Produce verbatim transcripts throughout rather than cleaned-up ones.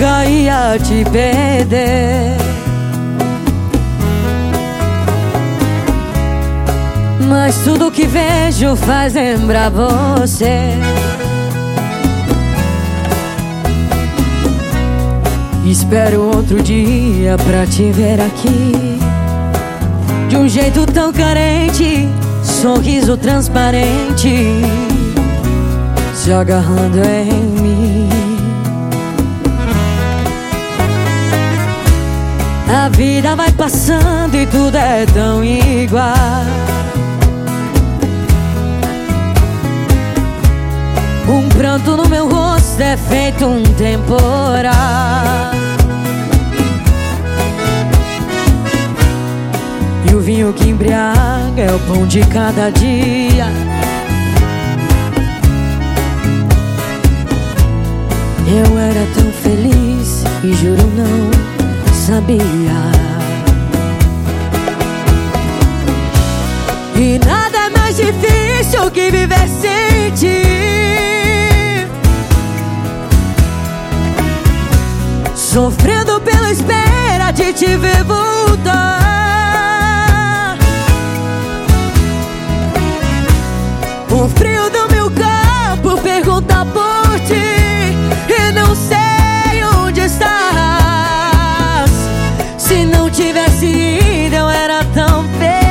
nunca ia te perder. Mas tudo que vejo faz lembrar você. Espero outro dia pra te ver aqui, de um jeito tão carente, sorriso transparente, se agarrando em mim. A vida vai passando e tudo é tão igual. Um pranto no meu rosto é feito um temporal, e o vinho que embriaga é o pão de cada dia. Eu era tão feliz e juro não sabia. E nada é mais difícil que viver sem ti, sofrendo pela espera de te ver voltar. O frio do meu corpo pergunta por ti, e não sei onde estás. Se não tivesse ido eu era tão feliz.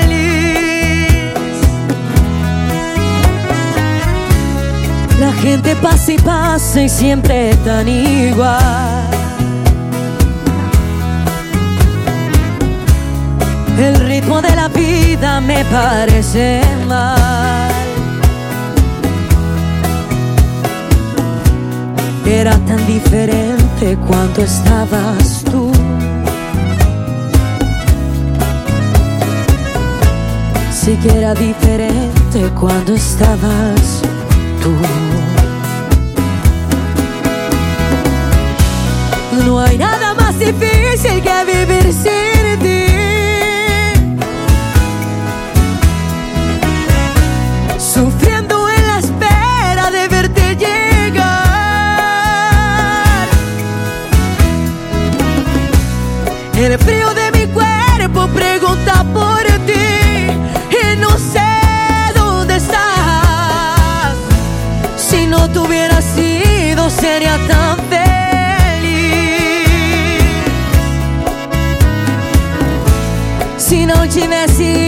La gente pasa y pasa y siempre tan igual. El ritmo de la vida me parece mal. Era tan diferente cuando estabas tú. Sí que era diferente cuando estabas tú. No hay nada más difícil que vivir sin ti, sufriendo en la espera de verte llegar. El frío de mi cuerpo pregunta por ti, y no sé dónde estás. Si no te hubieras ido sería tan feliz. Se não tivesse